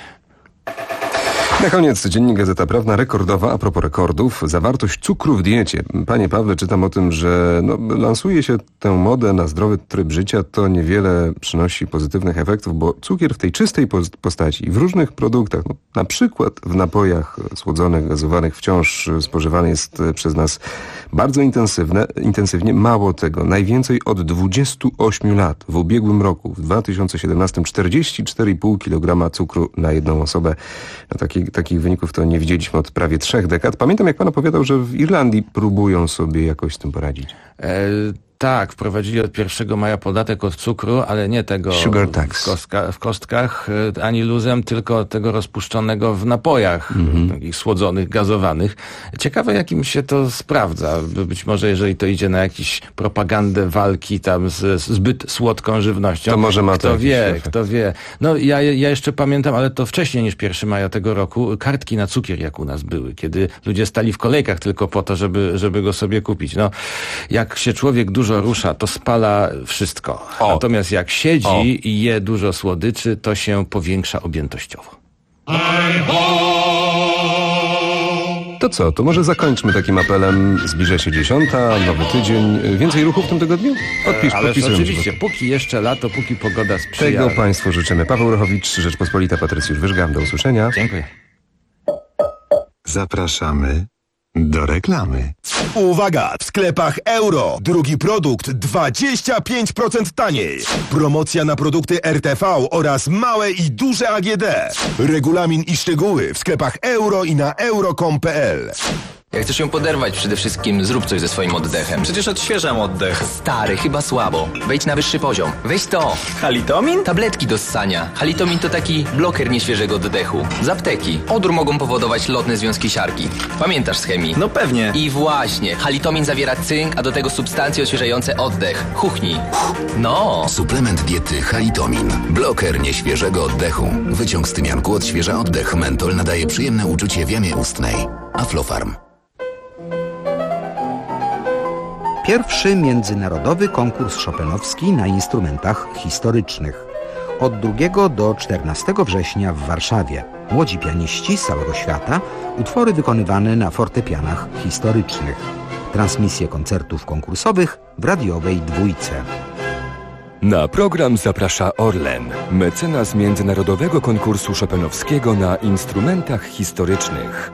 Na koniec dziennik Gazeta Prawna, rekordowa, a propos rekordów, zawartość cukru w diecie. Panie Pawle, czytam o tym, że lansuje się tę modę na zdrowy tryb życia, to niewiele przynosi pozytywnych efektów, bo cukier w tej czystej postaci w różnych produktach, na przykład w napojach słodzonych, gazowanych, wciąż spożywany jest przez nas bardzo intensywnie. Mało tego, najwięcej od 28 lat. W ubiegłym roku, w 2017, 44,5 kg cukru na jedną osobę. Takich wyników to nie widzieliśmy od prawie 3 dekad. Pamiętam, jak pan opowiadał, że w Irlandii próbują sobie jakoś z tym poradzić. Tak, wprowadzili od 1 maja podatek od cukru, ale nie tego Sugar tax. w kostkach ani luzem, tylko tego rozpuszczonego w napojach, takich słodzonych, gazowanych. Ciekawe, jakim się to sprawdza. Być może, jeżeli to idzie na jakąś propagandę walki tam z zbyt słodką żywnością. To może ma to kto wie. Ja jeszcze pamiętam, ale to wcześniej niż 1 maja tego roku, kartki na cukier, jak u nas były, kiedy ludzie stali w kolejkach tylko po to, żeby go sobie kupić. Jak się człowiek dużo rusza, to spala wszystko. Natomiast jak siedzi i je dużo słodyczy, to się powiększa objętościowo. To co, to może zakończmy takim apelem. Zbliża się 10, nowy tydzień. Więcej ruchu w tym tygodniu? Podpisujemy. Oczywiście, póki jeszcze lato, póki pogoda sprzyja. Tego Państwu życzymy. Paweł Rochowicz, Rzeczpospolita, Patrycjusz Wyżgam. Do usłyszenia. Dziękuję. Zapraszamy do reklamy. Uwaga! W sklepach Euro. Drugi produkt 25% taniej. Promocja na produkty RTV oraz małe i duże AGD. Regulamin i szczegóły w sklepach Euro i na euro.com.pl. Jak chcesz ją poderwać, przede wszystkim zrób coś ze swoim oddechem. Przecież odświeżam oddech. Stary, chyba słabo. Wejdź na wyższy poziom. Weź to. Halitomin? Tabletki do ssania. Halitomin to taki bloker nieświeżego oddechu. Z apteki. Odór mogą powodować lotne związki siarki. Pamiętasz z chemii? No pewnie. I właśnie. Halitomin zawiera cynk, a do tego substancje odświeżające oddech. Chuchnij. Suplement diety Halitomin. Bloker nieświeżego oddechu. Wyciąg z tymianku odświeża oddech. Mentol nadaje przyjemne uczucie w jamie ustnej. Aflofarm. Pierwszy międzynarodowy konkurs chopinowski na instrumentach historycznych. Od 2 do 14 września w Warszawie. Młodzi pianiści z całego świata, utwory wykonywane na fortepianach historycznych. Transmisje koncertów konkursowych w radiowej Dwójce. Na program zaprasza Orlen, mecenas międzynarodowego konkursu chopinowskiego na instrumentach historycznych.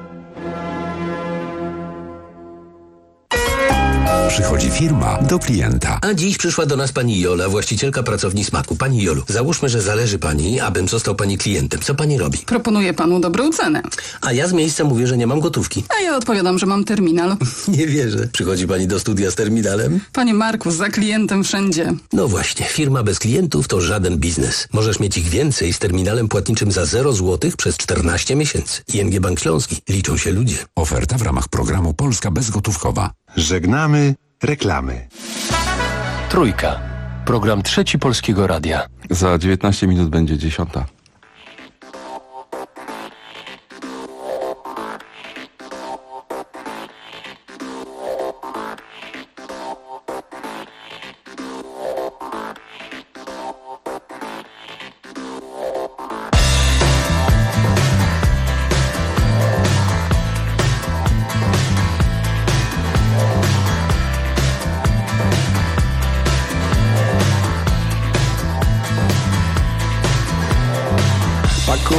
Przychodzi firma do klienta. A dziś przyszła do nas pani Jola, właścicielka pracowni Smaku. Pani Jolu, załóżmy, że zależy pani, abym został pani klientem. Co pani robi? Proponuję panu dobrą cenę. A ja z miejsca mówię, że nie mam gotówki. A ja odpowiadam, że mam terminal. Nie wierzę. Przychodzi pani do studia z terminalem? Panie Marku, za klientem wszędzie. No właśnie, firma bez klientów to żaden biznes. Możesz mieć ich więcej z terminalem płatniczym za 0 zł przez 14 miesięcy. ING Bank Śląski. Liczą się ludzie. Oferta w ramach programu Polska Bezgotówkowa. Żegnamy reklamy. Trójka. Program Trzeci Polskiego Radia. Za 19 minut będzie 10.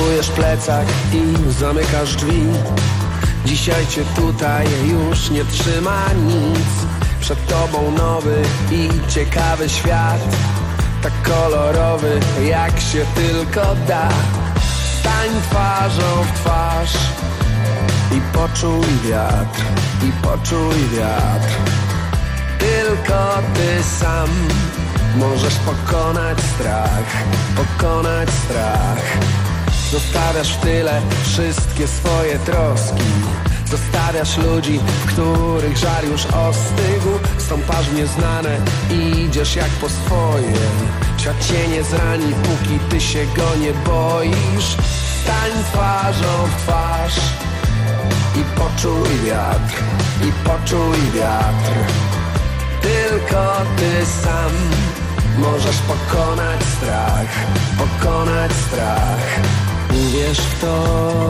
Pakujesz plecak i zamykasz drzwi. Dzisiaj cię tutaj już nie trzyma nic. Przed tobą nowy i ciekawy świat, tak kolorowy jak się tylko da. Stań twarzą w twarz i poczuj wiatr, i poczuj wiatr. Tylko ty sam możesz pokonać strach, pokonać strach. Zostawiasz w tyle wszystkie swoje troski. Zostawiasz ludzi, w których żar już ostygł. Stąpasz w nieznane i idziesz jak po swoje. Świat cię nie zrani, póki ty się go nie boisz. Stań twarzą w twarz i poczuj wiatr, i poczuj wiatr. Tylko ty sam możesz pokonać strach, pokonać strach. Uwierz w to,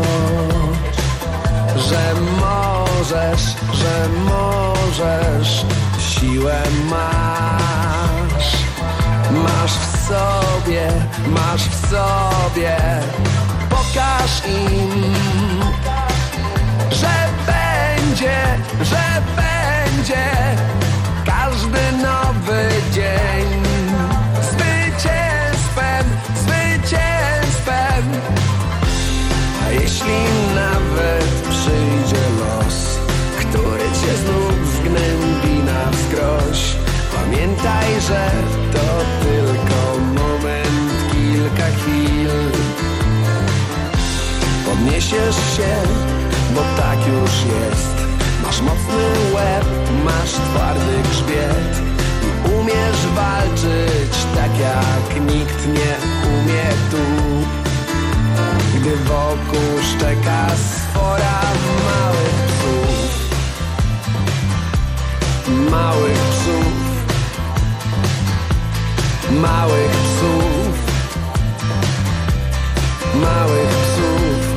że możesz, że możesz. Siłę masz, masz w sobie, masz w sobie. Pokaż im, że będzie, że będzie każdy nowy dzień zwycięstwem, zwycięstwem. A jeśli nawet przyjdzie los, który cię znów zgnębi na wskroś, pamiętaj, że to tylko moment, kilka chwil. Podniesiesz się, bo tak już jest. Masz mocny łeb, masz twardy grzbiet i umiesz walczyć tak jak nikt nie umie tu. Gdy wokół szczeka sfora małych psów, małych psów, małych psów, małych psów.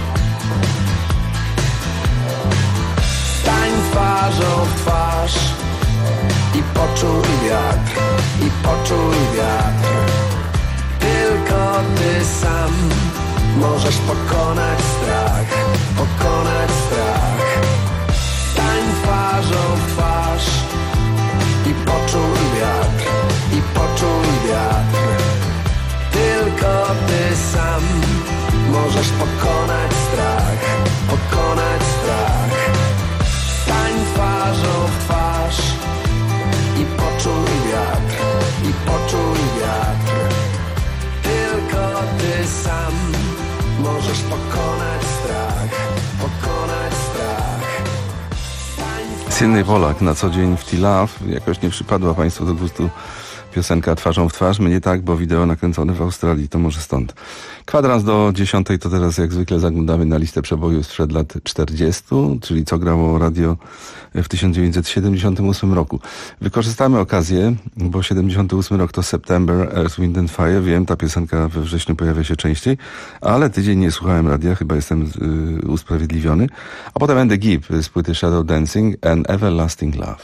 Stań twarzą w twarz i poczuj wiatr, i poczuj wiatr. Tylko ty sam możesz pokonać strach, pokonać strach. Stań twarzą w twarz i poczuj wiatr, i poczuj wiatr. Tylko ty sam możesz pokonać strach, pokonać strach. Stań twarzą w twarz i poczuj wiatr, i poczuj wiatr. Tylko ty sam możesz pokonać strach, pokonać strach. Sydney Pollack na co dzień w T-Love. Jakoś nie przypadła Państwu do gustu piosenka Twarzą w twarz. Mnie tak, bo wideo nakręcone w Australii, to może stąd. Kwadrans do 10 to teraz jak zwykle zaglądamy na listę przebojów sprzed lat 40, czyli co grało radio w 1978 roku. Wykorzystamy okazję, bo 78 rok to September, Earth, Wind and Fire. Wiem, ta piosenka we wrześniu pojawia się częściej, ale tydzień nie słuchałem radia, chyba jestem usprawiedliwiony. A potem Andy Gibb z płyty Shadow Dancing and Everlasting Love.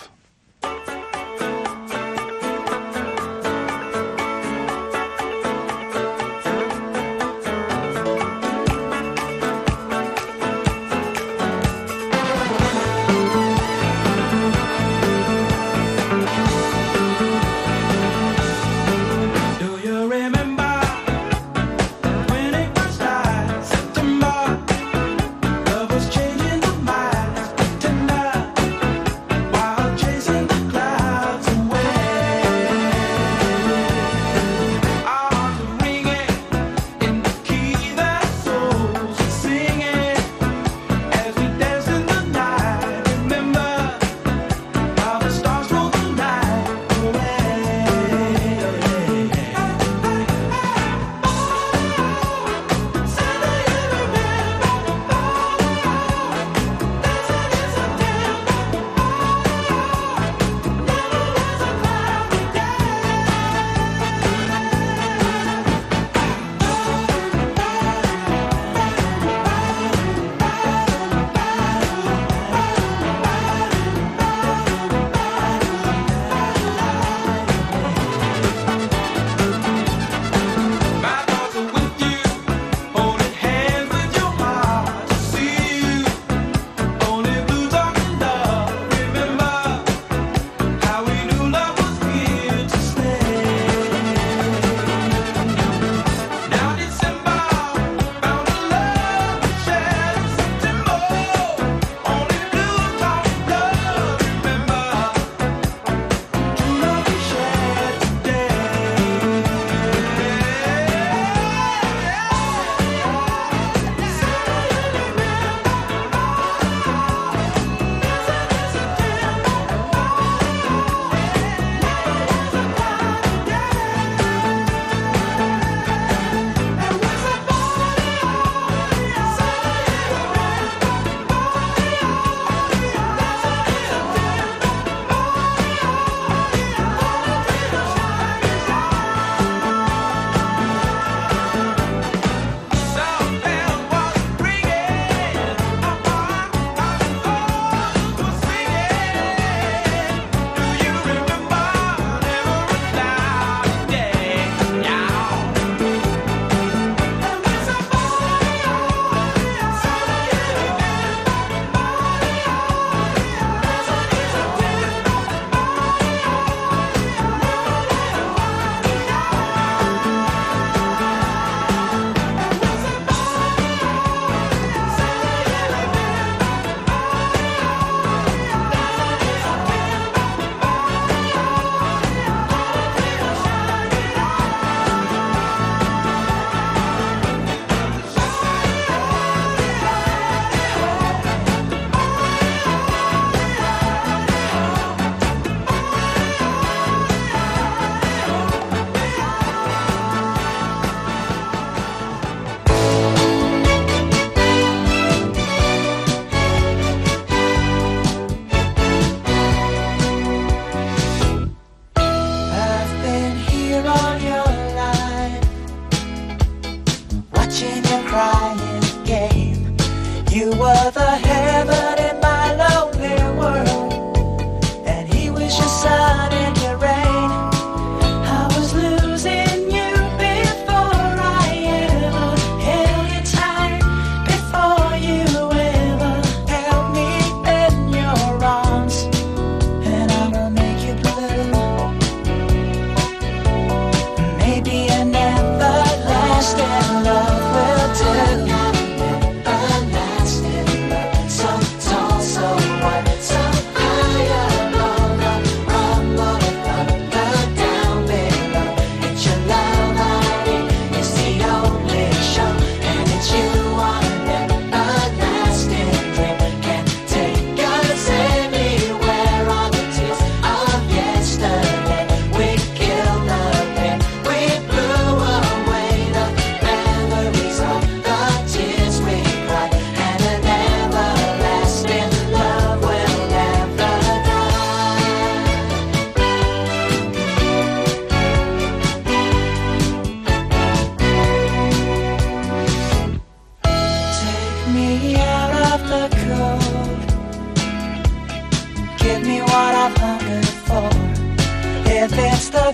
Changing the minds, tonight, while changing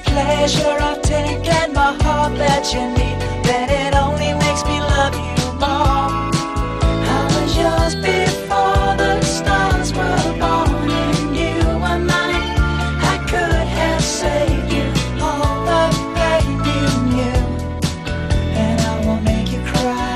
pleasure of taking my heart that you need, then it only makes me love you more. I was yours before the stars were born, and you were mine. I could have saved you all the pain you knew, and I won't make you cry.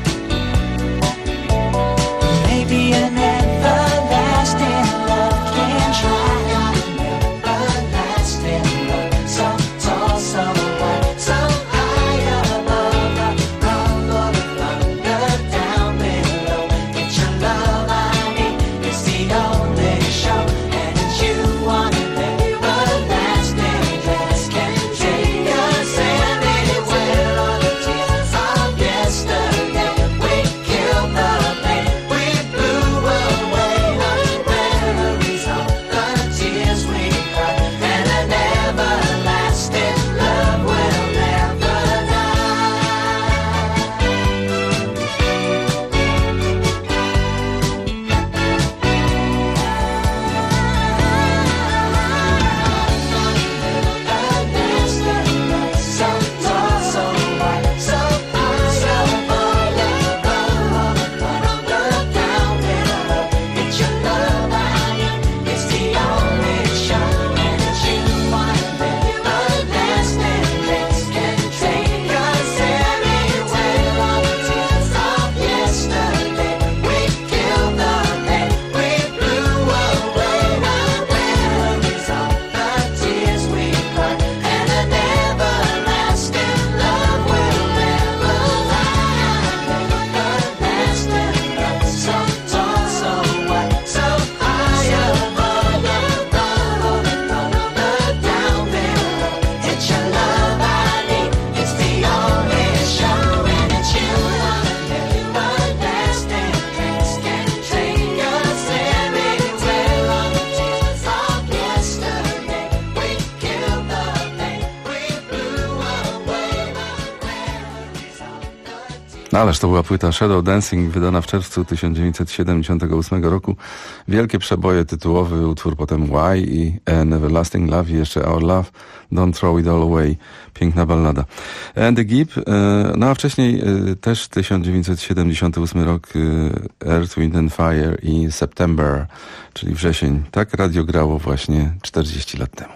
Maybe an everlasting love can try. Everlasting love, so tall, so wide, so high above the rumble of thunder down below. It's your love I need, it's the only show, and it's you on an everlasting dress can take us anywhere. All the tears of yesterday, we killed the pain, we blew away the memories of the tears we cried, and an everlasting love will never so tall, so wide, so high above the rumble of thunder down below. It's your love I need, it's the only show, and it's you on an everlasting dress can take us anywhere. All the tears of yesterday, we killed the pain, we blew away the memories of the tears we cried, and an everlasting love will never lie. Everlasting love, so tall, so wide, so high above the rumble of thunder down below. It's your love I need, it's the only show, and it's you on an everlasting dress can take us anywhere. All the tears of yesterday, we killed the pain, we blew away the memories of the tears. No, ależ to była płyta Shadow Dancing, wydana w czerwcu 1978 roku. Wielkie przeboje, tytułowy utwór, potem Why i An Everlasting Love i jeszcze Our Love, Don't Throw It All Away. Piękna ballada. Andy Gibb, no a wcześniej też 1978 rok, Earth, Wind and Fire i September, czyli wrzesień. Tak radio grało właśnie 40 lat temu.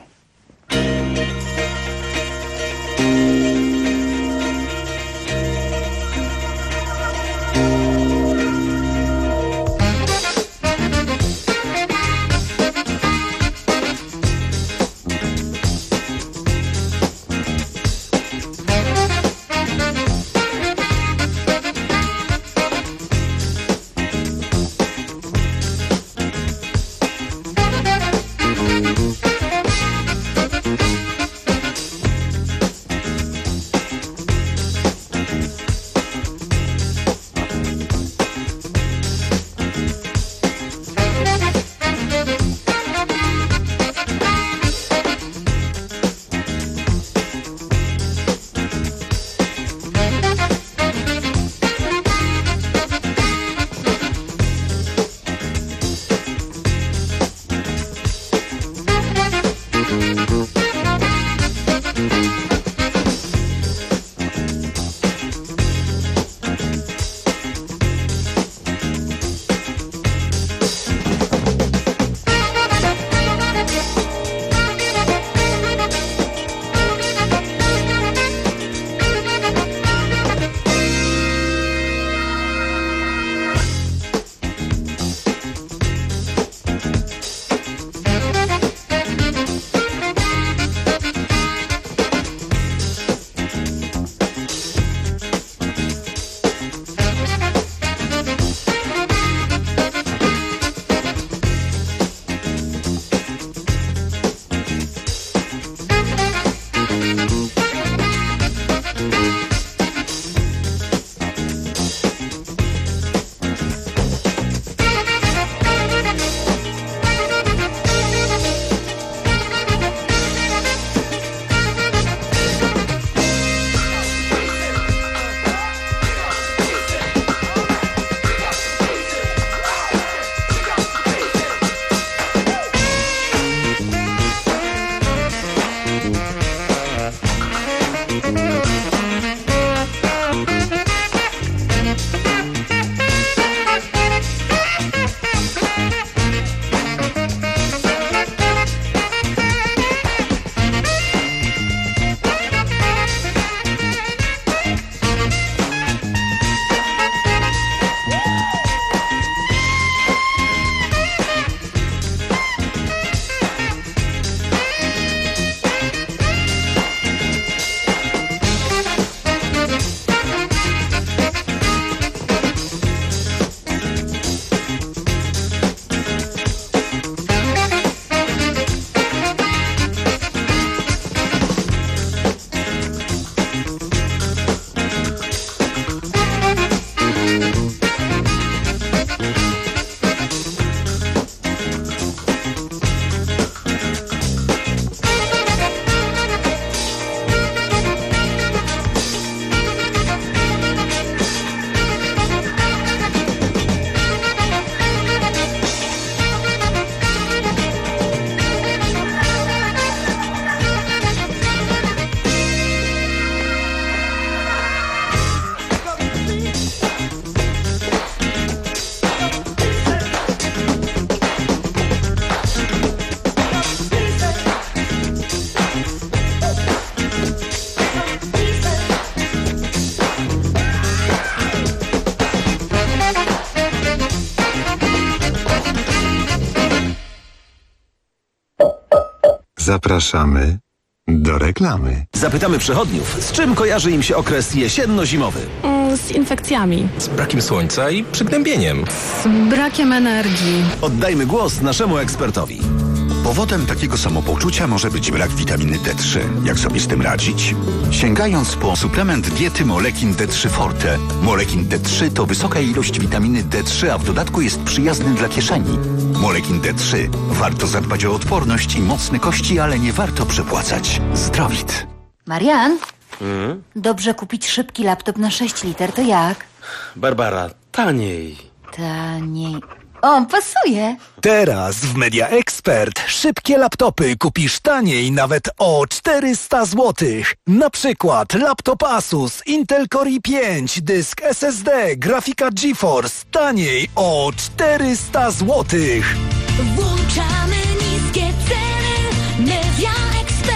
Zapraszamy do reklamy. Zapytamy przechodniów, z czym kojarzy im się okres jesienno-zimowy. Z infekcjami. Z brakiem słońca i przygnębieniem. Z brakiem energii. Oddajmy głos naszemu ekspertowi. Powodem takiego samopoczucia może być brak witaminy D3. Jak sobie z tym radzić? Sięgając po suplement diety Molekin D3 Forte. Molekin D3 to wysoka ilość witaminy D3, a w dodatku jest przyjazny dla kieszeni. Molekin D3. Warto zadbać o odporność i mocne kości, ale nie warto przepłacać. Zdrowit. Marian, dobrze kupić szybki laptop na 6 liter, to jak? Barbara, taniej. Taniej. O, pasuje. Teraz w Media Expert szybkie laptopy kupisz taniej nawet o 400 zł. Na przykład laptop Asus Intel Core i5, dysk SSD, grafika GeForce taniej o 400 zł. Włączamy niskie ceny. Media Expert.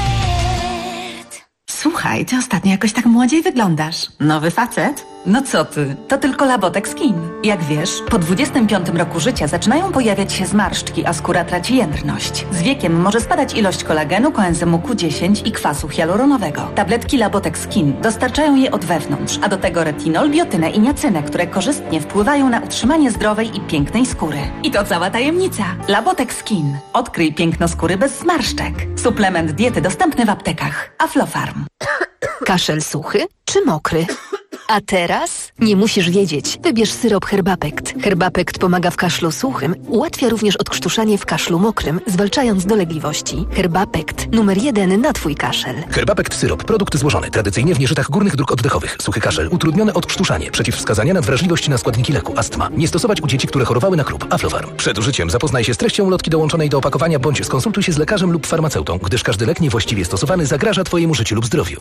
Słuchaj, ty ostatnio jakoś tak młodziej wyglądasz. Nowy facet? No co ty, to tylko Labotex Skin. Jak wiesz, po 25 roku życia zaczynają pojawiać się zmarszczki, a skóra traci jędrność. Z wiekiem może spadać ilość kolagenu, koenzymu Q10 i kwasu hialuronowego. Tabletki Labotex Skin dostarczają je od wewnątrz, a do tego retinol, biotynę i niacynę, które korzystnie wpływają na utrzymanie zdrowej i pięknej skóry. I to cała tajemnica. Labotex Skin. Odkryj piękno skóry bez zmarszczek. Suplement diety dostępny w aptekach. Aflofarm. Kaszel suchy czy mokry? A teraz nie musisz wiedzieć. Wybierz syrop Herbapekt. Herbapekt pomaga w kaszlu suchym, ułatwia również odkrztuszanie w kaszlu mokrym, zwalczając dolegliwości. Herbapekt. Numer 1 na twój kaszel. Herbapekt syrop. Produkt złożony. Tradycyjnie w nieżytach górnych dróg oddechowych. Suchy kaszel. Utrudnione odkrztuszanie. Przeciwwskazania na wrażliwość na składniki leku. Astma. Nie stosować u dzieci, które chorowały na krób. Aflofarm. Przed użyciem zapoznaj się z treścią ulotki dołączonej do opakowania bądź skonsultuj się z lekarzem lub farmaceutą, gdyż każdy lek niewłaściwie stosowany zagraża twojemu życiu lub zdrowiu.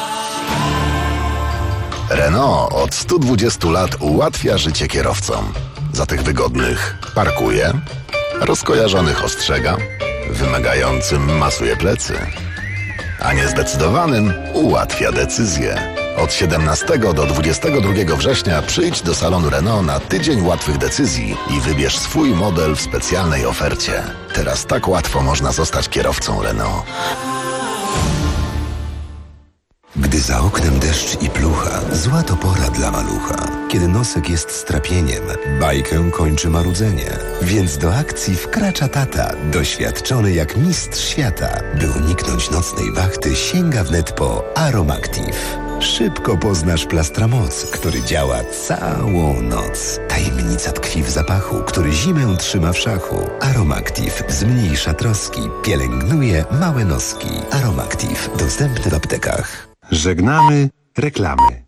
Renault od 120 lat ułatwia życie kierowcom. Za tych wygodnych parkuje, rozkojarzonych ostrzega, wymagającym masuje plecy, a niezdecydowanym ułatwia decyzje. Od 17 do 22 września przyjdź do salonu Renault na tydzień łatwych decyzji i wybierz swój model w specjalnej ofercie. Teraz tak łatwo można zostać kierowcą Renault. Gdy za oknem deszcz i plucha, zła to pora dla malucha. Kiedy nosek jest strapieniem, bajkę kończy marudzenie. Więc do akcji wkracza tata, doświadczony jak mistrz świata. By uniknąć nocnej wachty, sięga wnet po Aromactive. Szybko poznasz Plastramoc, który działa całą noc. Tajemnica tkwi w zapachu, który zimę trzyma w szachu. Aromactive zmniejsza troski, pielęgnuje małe noski. Aromactive dostępny w aptekach. Żegnamy reklamy.